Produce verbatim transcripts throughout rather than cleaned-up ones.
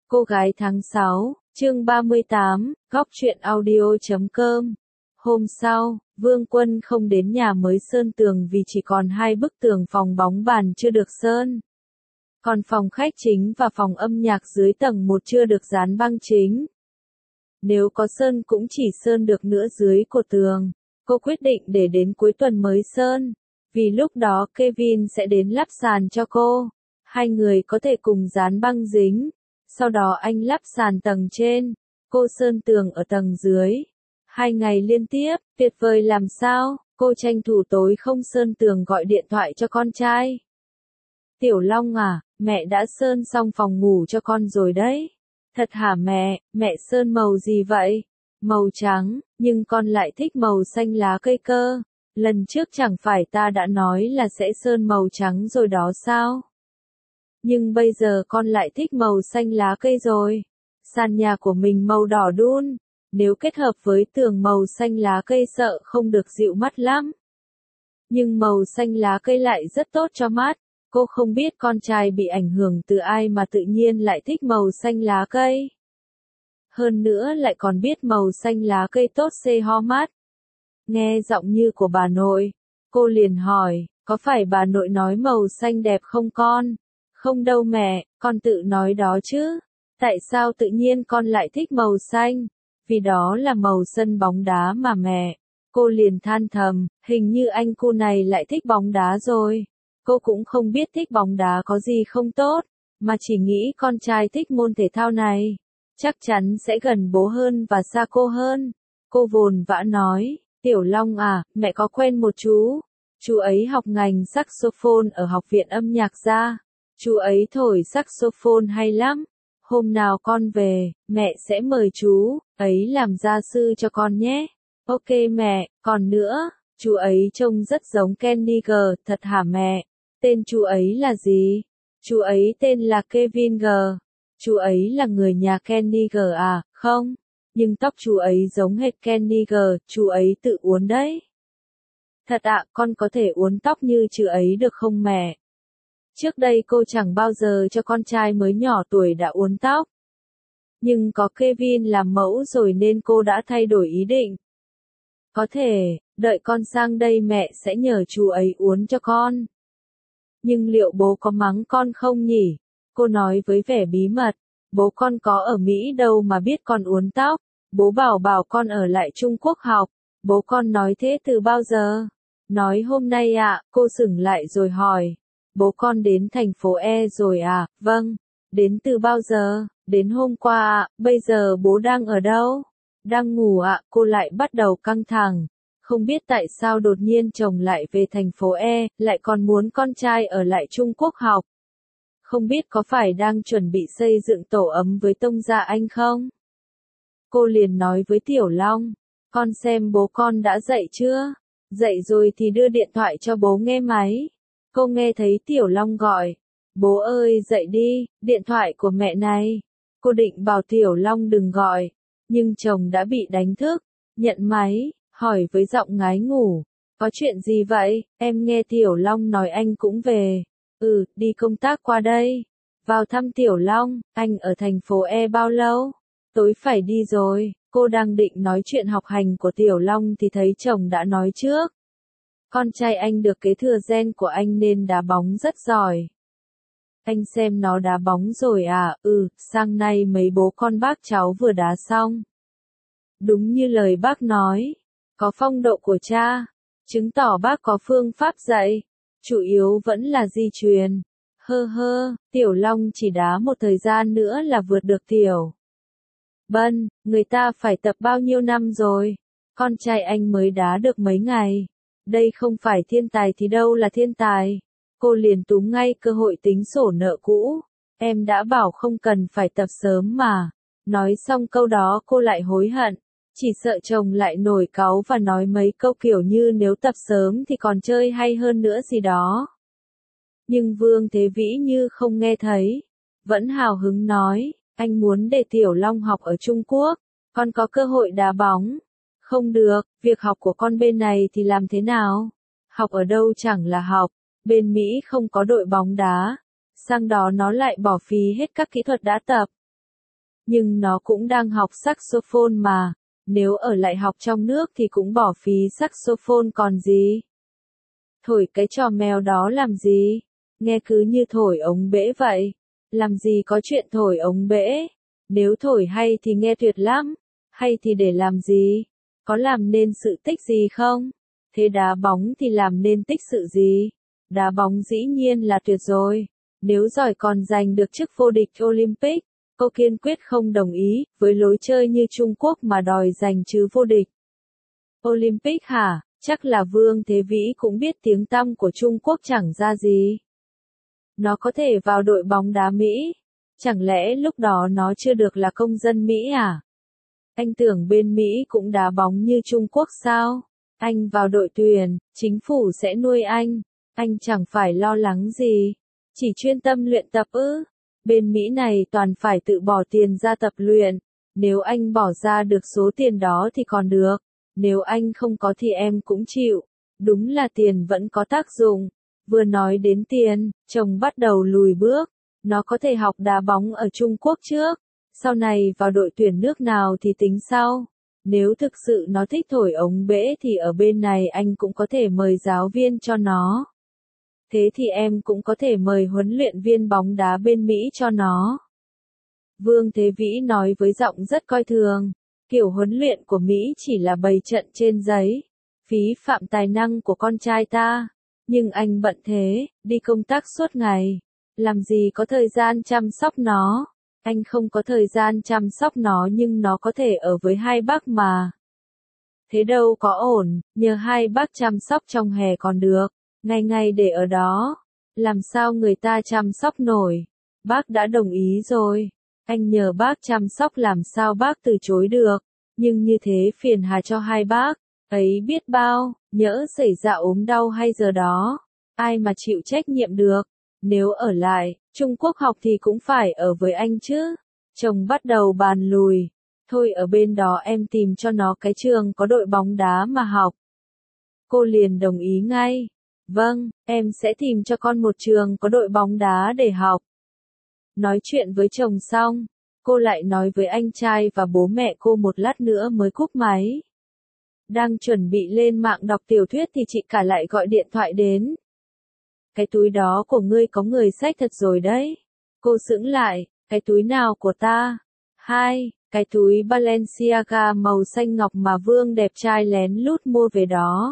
Cô gái tháng sáu, chương ba mươi tám, góc truyện audio chấm com. Hôm sau, Vương Quân không đến nhà mới sơn tường vì chỉ còn hai bức tường phòng bóng bàn chưa được sơn. Còn phòng khách chính và phòng âm nhạc dưới tầng một chưa được dán băng chính. Nếu có sơn cũng chỉ sơn được nửa dưới của tường. Cô quyết định để đến cuối tuần mới sơn. Vì lúc đó Kevin sẽ đến lắp sàn cho cô. Hai người có thể cùng dán băng dính. Sau đó anh lắp sàn tầng trên, cô sơn tường ở tầng dưới. Hai ngày liên tiếp, tuyệt vời làm sao, cô tranh thủ tối không sơn tường gọi điện thoại cho con trai. Tiểu Long à, mẹ đã sơn xong phòng ngủ cho con rồi đấy. Thật hả mẹ, mẹ sơn màu gì vậy? Màu trắng, nhưng con lại thích màu xanh lá cây cơ. Lần trước chẳng phải ta đã nói là sẽ sơn màu trắng rồi đó sao? Nhưng bây giờ con lại thích màu xanh lá cây rồi. Sàn nhà của mình màu đỏ đun, nếu kết hợp với tường màu xanh lá cây sợ không được dịu mắt lắm. Nhưng màu xanh lá cây lại rất tốt cho mắt. Cô không biết con trai bị ảnh hưởng từ ai mà tự nhiên lại thích màu xanh lá cây. Hơn nữa lại còn biết màu xanh lá cây tốt xê ho mắt. Nghe giọng như của bà nội, cô liền hỏi, có phải bà nội nói màu xanh đẹp không con? Không đâu mẹ, con tự nói đó chứ. Tại sao tự nhiên con lại thích màu xanh? Vì đó là màu sân bóng đá mà mẹ. Cô liền than thầm, hình như anh cu này lại thích bóng đá rồi. Cô cũng không biết thích bóng đá có gì không tốt, mà chỉ nghĩ con trai thích môn thể thao này. Chắc chắn sẽ gần bố hơn và xa cô hơn. Cô vồn vã nói, Tiểu Long à, mẹ có quen một chú. Chú ấy học ngành saxophone ở học viện âm nhạc ra. Chú ấy thổi saxophone hay lắm. Hôm nào con về, mẹ sẽ mời chú ấy làm gia sư cho con nhé. Ok mẹ, còn nữa, chú ấy trông rất giống Kenny G, thật hả mẹ? Tên chú ấy là gì? Chú ấy tên là Kevin G. Chú ấy là người nhà Kenny G à, không? Nhưng tóc chú ấy giống hệt Kenny G, chú ấy tự uốn đấy. Thật ạ, con có thể uốn tóc như chú ấy được không mẹ? Trước đây cô chẳng bao giờ cho con trai mới nhỏ tuổi đã uốn tóc. Nhưng có Kevin làm mẫu rồi nên cô đã thay đổi ý định. Có thể, đợi con sang đây mẹ sẽ nhờ chú ấy uốn cho con. Nhưng liệu bố có mắng con không nhỉ? Cô nói với vẻ bí mật. Bố con có ở Mỹ đâu mà biết con uốn tóc. Bố bảo bảo con ở lại Trung Quốc học. Bố con nói thế từ bao giờ? Nói hôm nay ạ, cô sững lại rồi hỏi. Bố con đến thành phố E rồi à? Vâng. Đến từ bao giờ? Đến hôm qua ạ. Bây giờ bố đang ở đâu? Đang ngủ ạ. Cô lại bắt đầu căng thẳng. Không biết tại sao đột nhiên chồng lại về thành phố E, lại còn muốn con trai ở lại Trung Quốc học. Không biết có phải đang chuẩn bị xây dựng tổ ấm với tông gia anh không? Cô liền nói với Tiểu Long. Con xem bố con đã dậy chưa? Dậy rồi thì đưa điện thoại cho bố nghe máy. Cô nghe thấy Tiểu Long gọi. Bố ơi dậy đi, điện thoại của mẹ này. Cô định bảo Tiểu Long đừng gọi. Nhưng chồng đã bị đánh thức. Nhận máy, hỏi với giọng ngái ngủ. Có chuyện gì vậy? Em nghe Tiểu Long nói anh cũng về. Ừ, đi công tác qua đây. Vào thăm Tiểu Long, anh ở thành phố E bao lâu? Tối phải đi rồi. Cô đang định nói chuyện học hành của Tiểu Long thì thấy chồng đã nói trước. Con trai anh được kế thừa gen của anh nên đá bóng rất giỏi. Anh xem nó đá bóng rồi à? Ừ, sang nay mấy bố con bác cháu vừa đá xong. Đúng như lời bác nói. Có phong độ của cha. Chứng tỏ bác có phương pháp dạy. Chủ yếu vẫn là di truyền. Hơ hơ, Tiểu Long chỉ đá một thời gian nữa là vượt được Tiểu Bân, người ta phải tập bao nhiêu năm rồi. Con trai anh mới đá được mấy ngày. Đây không phải thiên tài thì đâu là thiên tài. Cô liền túm ngay cơ hội tính sổ nợ cũ. Em đã bảo không cần phải tập sớm mà. Nói xong câu đó cô lại hối hận. Chỉ sợ chồng lại nổi cáu và nói mấy câu kiểu như nếu tập sớm thì còn chơi hay hơn nữa gì đó. Nhưng Vương Thế Vĩ như không nghe thấy. Vẫn hào hứng nói, anh muốn để Tiểu Long học ở Trung Quốc. Con có cơ hội đá bóng. Không được, việc học của con bên này thì làm thế nào? Học ở đâu chẳng là học. Bên Mỹ không có đội bóng đá. Sang đó nó lại bỏ phí hết các kỹ thuật đã tập. Nhưng nó cũng đang học saxophone mà, nếu ở lại học trong nước thì cũng bỏ phí saxophone còn gì. Thổi cái trò mèo đó làm gì? Nghe cứ như thổi ống bể vậy. Làm gì có chuyện thổi ống bể? Nếu thổi hay thì nghe tuyệt lắm. Hay thì để làm gì? Có làm nên sự tích gì không? Thế đá bóng thì làm nên tích sự gì? Đá bóng dĩ nhiên là tuyệt rồi. Nếu giỏi còn giành được chức vô địch Olympic, cô kiên quyết không đồng ý với lối chơi như Trung Quốc mà đòi giành chứ vô địch. Olympic hả? Chắc là Vương Thế Vĩ cũng biết tiếng tăm của Trung Quốc chẳng ra gì. Nó có thể vào đội bóng đá Mỹ. Chẳng lẽ lúc đó nó chưa được là công dân Mỹ à? Anh tưởng bên Mỹ cũng đá bóng như Trung Quốc sao? Anh vào đội tuyển, chính phủ sẽ nuôi anh. Anh chẳng phải lo lắng gì. Chỉ chuyên tâm luyện tập ư. Bên Mỹ này toàn phải tự bỏ tiền ra tập luyện. Nếu anh bỏ ra được số tiền đó thì còn được. Nếu anh không có thì em cũng chịu. Đúng là tiền vẫn có tác dụng. Vừa nói đến tiền, chồng bắt đầu lùi bước. Nó có thể học đá bóng ở Trung Quốc trước. Sau này vào đội tuyển nước nào thì tính sau. Nếu thực sự nó thích thổi ống bể thì ở bên này anh cũng có thể mời giáo viên cho nó. Thế thì em cũng có thể mời huấn luyện viên bóng đá bên Mỹ cho nó. Vương Thế Vĩ nói với giọng rất coi thường. Kiểu huấn luyện của Mỹ chỉ là bày trận trên giấy. Phí phạm tài năng của con trai ta. Nhưng anh bận thế, đi công tác suốt ngày. Làm gì có thời gian chăm sóc nó. Anh không có thời gian chăm sóc nó nhưng nó có thể ở với hai bác mà. Thế đâu có ổn, nhờ hai bác chăm sóc trong hè còn được. Ngày ngày để ở đó. Làm sao người ta chăm sóc nổi. Bác đã đồng ý rồi. Anh nhờ bác chăm sóc làm sao bác từ chối được. Nhưng như thế phiền hà cho hai bác. Ấy biết bao, nhỡ xảy ra ốm đau hay giờ đó. Ai mà chịu trách nhiệm được. Nếu ở lại, Trung Quốc học thì cũng phải ở với anh chứ. Chồng bắt đầu bàn lùi. Thôi ở bên đó em tìm cho nó cái trường có đội bóng đá mà học. Cô liền đồng ý ngay. Vâng, em sẽ tìm cho con một trường có đội bóng đá để học. Nói chuyện với chồng xong, cô lại nói với anh trai và bố mẹ cô một lát nữa mới cúp máy. Đang chuẩn bị lên mạng đọc tiểu thuyết thì chị cả lại gọi điện thoại đến. Cái túi đó của ngươi có người xách thật rồi đấy. Cô sững lại, cái túi nào của ta? Hai, cái túi Balenciaga màu xanh ngọc mà Vương đẹp trai lén lút mua về đó.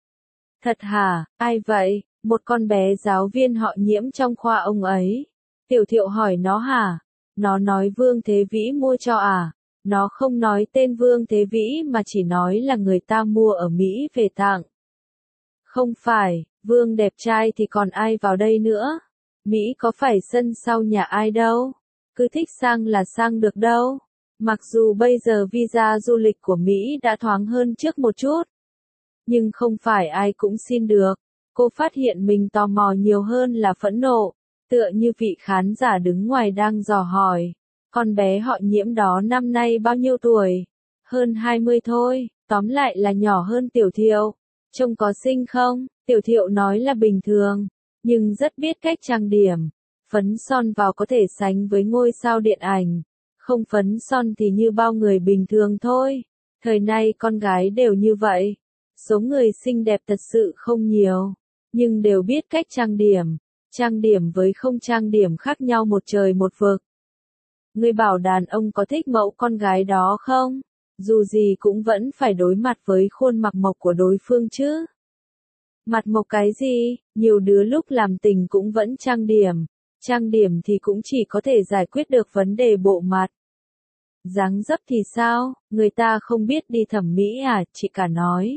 Thật hả, ai vậy? Một con bé giáo viên họ Nhiễm trong khoa ông ấy. Tiểu Thiệu hỏi nó hả? Nó nói Vương Thế Vĩ mua cho à? Nó không nói tên Vương Thế Vĩ mà chỉ nói là người ta mua ở Mỹ về tặng. Không phải, Vương đẹp trai thì còn ai vào đây nữa? Mỹ có phải sân sau nhà ai đâu? Cứ thích sang là sang được đâu. Mặc dù bây giờ visa du lịch của Mỹ đã thoáng hơn trước một chút. Nhưng không phải ai cũng xin được. Cô phát hiện mình tò mò nhiều hơn là phẫn nộ. Tựa như vị khán giả đứng ngoài đang dò hỏi. Con bé họ Nhiễm đó năm nay bao nhiêu tuổi? Hơn hai mươi thôi, tóm lại là nhỏ hơn Tiểu Thiệu. Trông có xinh không? Tiểu Thiệu nói là bình thường, nhưng rất biết cách trang điểm. Phấn son vào có thể sánh với ngôi sao điện ảnh. Không phấn son thì như bao người bình thường thôi. Thời nay con gái đều như vậy. Số người xinh đẹp thật sự không nhiều, nhưng đều biết cách trang điểm. Trang điểm với không trang điểm khác nhau một trời một vực. Ngươi bảo đàn ông có thích mẫu con gái đó không? Dù gì cũng vẫn phải đối mặt với khuôn mặt mộc của đối phương chứ. Mặt mộc cái gì, nhiều đứa lúc làm tình cũng vẫn trang điểm. Trang điểm thì cũng chỉ có thể giải quyết được vấn đề bộ mặt. Dáng dấp thì sao, người ta không biết đi thẩm mỹ à, chị cả nói.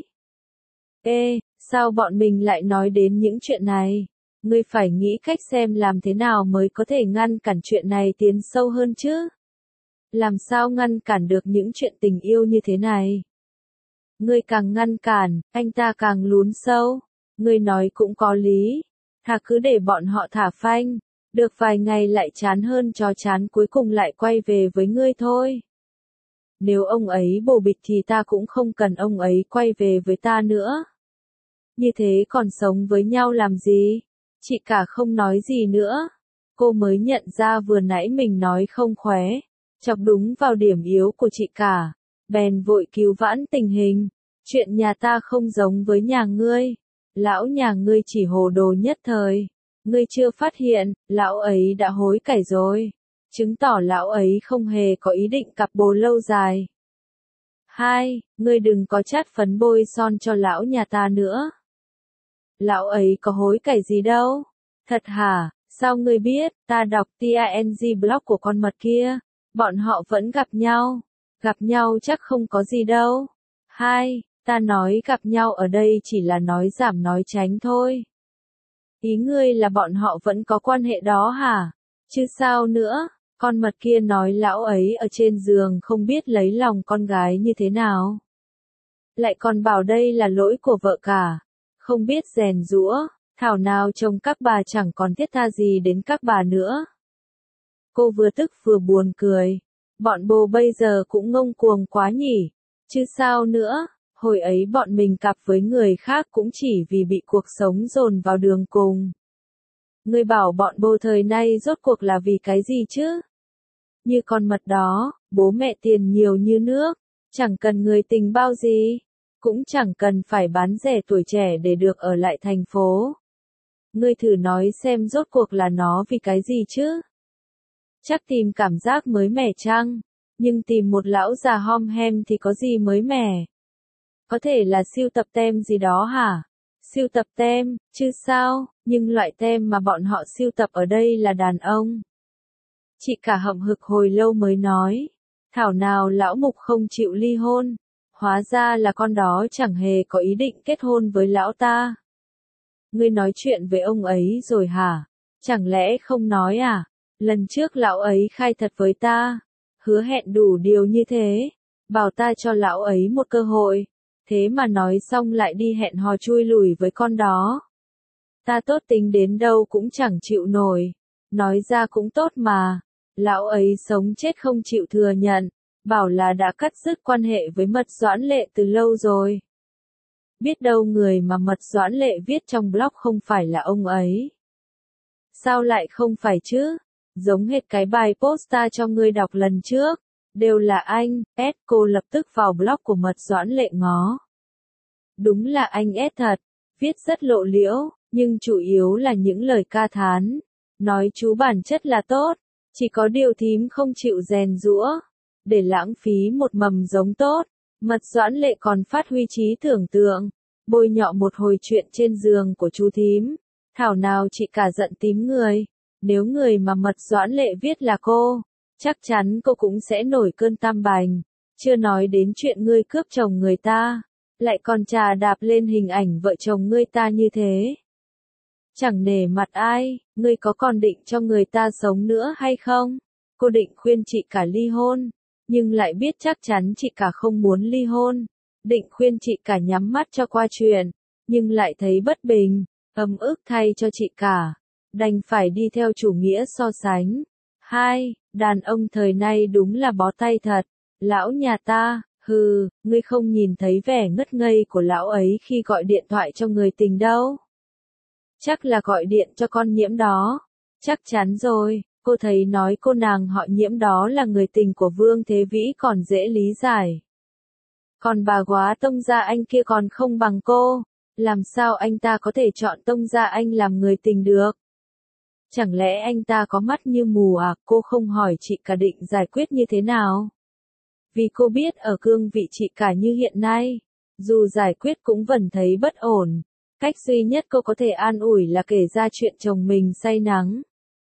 Ê, sao bọn mình lại nói đến những chuyện này? Ngươi phải nghĩ cách xem làm thế nào mới có thể ngăn cản chuyện này tiến sâu hơn chứ. Làm sao ngăn cản được những chuyện tình yêu như thế này? Ngươi càng ngăn cản, anh ta càng lún sâu. Ngươi nói cũng có lý. Thà cứ để bọn họ thả phanh. Được vài ngày lại chán hơn chó chán cuối cùng lại quay về với ngươi thôi. Nếu ông ấy bồ bịch thì ta cũng không cần ông ấy quay về với ta nữa. Như thế còn sống với nhau làm gì? Chị cả không nói gì nữa. Cô mới nhận ra vừa nãy mình nói không khóe. chọc đúng vào điểm yếu của chị cả, bèn vội cứu vãn tình hình. Chuyện nhà ta không giống với nhà ngươi, lão nhà ngươi chỉ hồ đồ nhất thời, ngươi chưa phát hiện, lão ấy đã hối cải rồi, chứng tỏ lão ấy không hề có ý định cặp bồ lâu dài. Hai, ngươi đừng có chát phấn bôi son cho lão nhà ta nữa. Lão ấy có hối cải gì đâu. Thật hả, sao ngươi biết, ta đọc ting blog của con mật kia, bọn họ vẫn gặp nhau, gặp nhau chắc không có gì đâu. Hai, ta nói gặp nhau ở đây chỉ là nói giảm nói tránh thôi. Ý ngươi là bọn họ vẫn có quan hệ đó hả? Chứ sao nữa, con mật kia nói lão ấy ở trên giường không biết lấy lòng con gái như thế nào. Lại còn bảo đây là lỗi của vợ cả, không biết rèn giũa, thảo nào chồng các bà chẳng còn thiết tha gì đến các bà nữa. Cô vừa tức vừa buồn cười, bọn bồ bây giờ cũng ngông cuồng quá nhỉ, chứ sao nữa. Hồi ấy bọn mình cặp với người khác cũng chỉ vì bị cuộc sống dồn vào đường cùng. Ngươi bảo bọn bồ thời nay rốt cuộc là vì cái gì chứ? Như con mật đó, bố mẹ tiền nhiều như nước, chẳng cần người tình bao gì, cũng chẳng cần phải bán rẻ tuổi trẻ để được ở lại thành phố. Ngươi thử nói xem rốt cuộc là nó vì cái gì chứ? Chắc tìm cảm giác mới mẻ chăng? Nhưng tìm một lão già hom hem thì có gì mới mẻ? Có thể là siêu tập tem gì đó hả? Siêu tập tem, chứ sao, nhưng loại tem mà bọn họ siêu tập ở đây là đàn ông. Chị cả hậm hực hồi lâu mới nói, thảo nào lão mục không chịu ly hôn, hóa ra là con đó chẳng hề có ý định kết hôn với lão ta. Ngươi nói chuyện với ông ấy rồi hả? Chẳng lẽ không nói à? Lần trước lão ấy khai thật với ta, hứa hẹn đủ điều như thế, bảo ta cho lão ấy một cơ hội. Thế mà nói xong lại đi hẹn hò chui lủi với con đó. Ta tốt tính đến đâu cũng chẳng chịu nổi. Nói ra cũng tốt mà. Lão ấy sống chết không chịu thừa nhận. Bảo là đã cắt dứt quan hệ với Mật Doãn Lệ từ lâu rồi. Biết đâu người mà Mật Doãn Lệ viết trong blog không phải là ông ấy. Sao lại không phải chứ? Giống hệt cái bài post ta cho ngươi đọc lần trước. Đều là anh, S cô lập tức vào blog của Mật Doãn Lệ ngó. Đúng là anh S thật, viết rất lộ liễu, nhưng chủ yếu là những lời ca thán. Nói chú bản chất là tốt, chỉ có điều thím không chịu rèn giũa, để lãng phí một mầm giống tốt. Mật Doãn Lệ còn phát huy trí tưởng tượng, bôi nhọ một hồi chuyện trên giường của chú thím. Thảo nào chị cả giận tím người, nếu người mà Mật Doãn Lệ viết là cô, chắc chắn cô cũng sẽ nổi cơn tam bành, chưa nói đến chuyện ngươi cướp chồng người ta, lại còn chà đạp lên hình ảnh vợ chồng ngươi ta như thế. Chẳng nể mặt ai, ngươi có còn định cho người ta sống nữa hay không? Cô định khuyên chị cả ly hôn, nhưng lại biết chắc chắn chị cả không muốn ly hôn. Định khuyên chị cả nhắm mắt cho qua chuyện, nhưng lại thấy bất bình, ấm ức thay cho chị cả, đành phải đi theo chủ nghĩa so sánh. Hai, đàn ông thời nay đúng là bó tay thật. Lão nhà ta, hừ, ngươi không nhìn thấy vẻ ngất ngây của lão ấy khi gọi điện thoại cho người tình đâu. Chắc là gọi điện cho con Nhiễm đó. Chắc chắn rồi, cô thấy nói cô nàng họ Nhiễm đó là người tình của Vương Thế Vĩ còn dễ lý giải. Còn bà góa Tông Gia Anh kia còn không bằng cô, làm sao anh ta có thể chọn Tông Gia Anh làm người tình được? Chẳng lẽ anh ta có mắt như mù à? Cô không hỏi chị cả định giải quyết như thế nào? Vì cô biết ở cương vị chị cả như hiện nay, dù giải quyết cũng vẫn thấy bất ổn. Cách duy nhất cô có thể an ủi là kể ra chuyện chồng mình say nắng.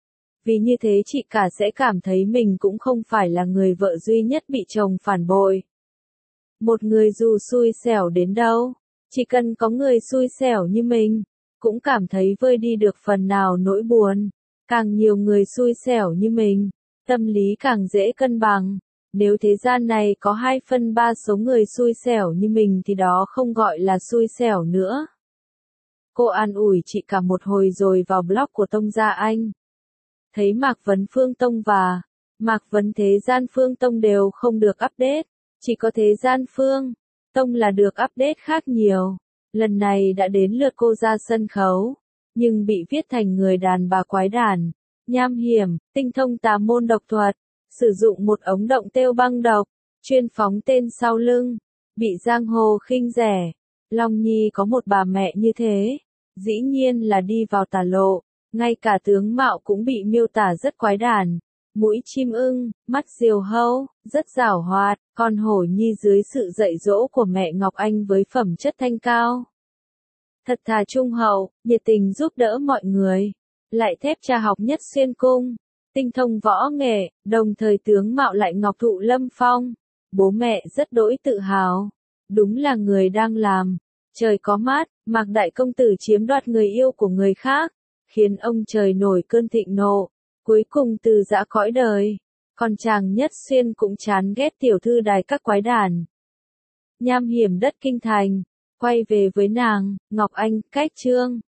Vì như thế chị cả sẽ cảm thấy mình cũng không phải là người vợ duy nhất bị chồng phản bội. Một người dù xui xẻo đến đâu, chỉ cần có người xui xẻo như mình, cũng cảm thấy vơi đi được phần nào nỗi buồn. Càng nhiều người xui xẻo như mình, tâm lý càng dễ cân bằng. Nếu thế gian này có hai phần ba số người xui xẻo như mình thì đó không gọi là xui xẻo nữa. Cô an ủi chị cả một hồi rồi vào blog của Tông Gia Anh. Thấy Mạc Vấn Phương Tông và Mạc Vấn Thế Gian Phương Tông đều không được update, chỉ có Thế Gian Phương Tông là được update khác nhiều. Lần này đã đến lượt cô ra sân khấu, nhưng bị viết thành người đàn bà quái đản, nham hiểm, tinh thông tà môn độc thuật, sử dụng một ống động têu băng độc, chuyên phóng tên sau lưng, bị giang hồ khinh rẻ. Long Nhi có một bà mẹ như thế, dĩ nhiên là đi vào tà lộ, ngay cả tướng mạo cũng bị miêu tả rất quái đản. Mũi chim ưng, mắt diều hâu, rất giảo hoạt, con hổ nhi dưới sự dạy dỗ của mẹ Ngọc Anh với phẩm chất thanh cao. Thật thà trung hậu, nhiệt tình giúp đỡ mọi người, lại thép cha học nhất xuyên cung, tinh thông võ nghệ, đồng thời tướng mạo lại ngọc thụ lâm phong. Bố mẹ rất đỗi tự hào, đúng là người đang làm. Trời có mát, Mạc Đại Công Tử chiếm đoạt người yêu của người khác, khiến ông trời nổi cơn thịnh nộ, cuối cùng từ giã cõi đời. Còn chàng Nhất Xuyên cũng chán ghét tiểu thư đài các quái đản. Nham hiểm đất kinh thành, quay về với nàng, Ngọc Anh, cách chương.